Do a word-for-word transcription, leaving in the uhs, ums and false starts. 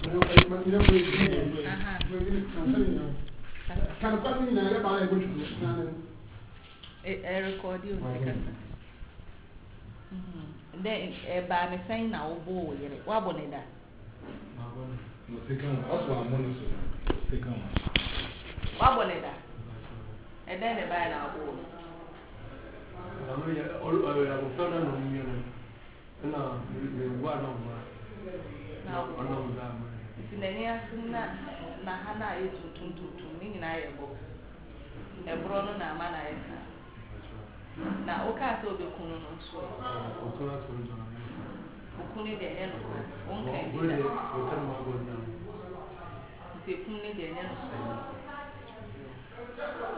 A record you then a ban saying now, boy, what bonnet that? No second one. Also, I'm on second one. What bonnet that? And then a ban our boy. It's in the near Nahana is to mean I a brono na mana esa. Na oka so be kunu no so. Okuni de ene no kwa. Wonka bi da. Nti kunu de ene no so.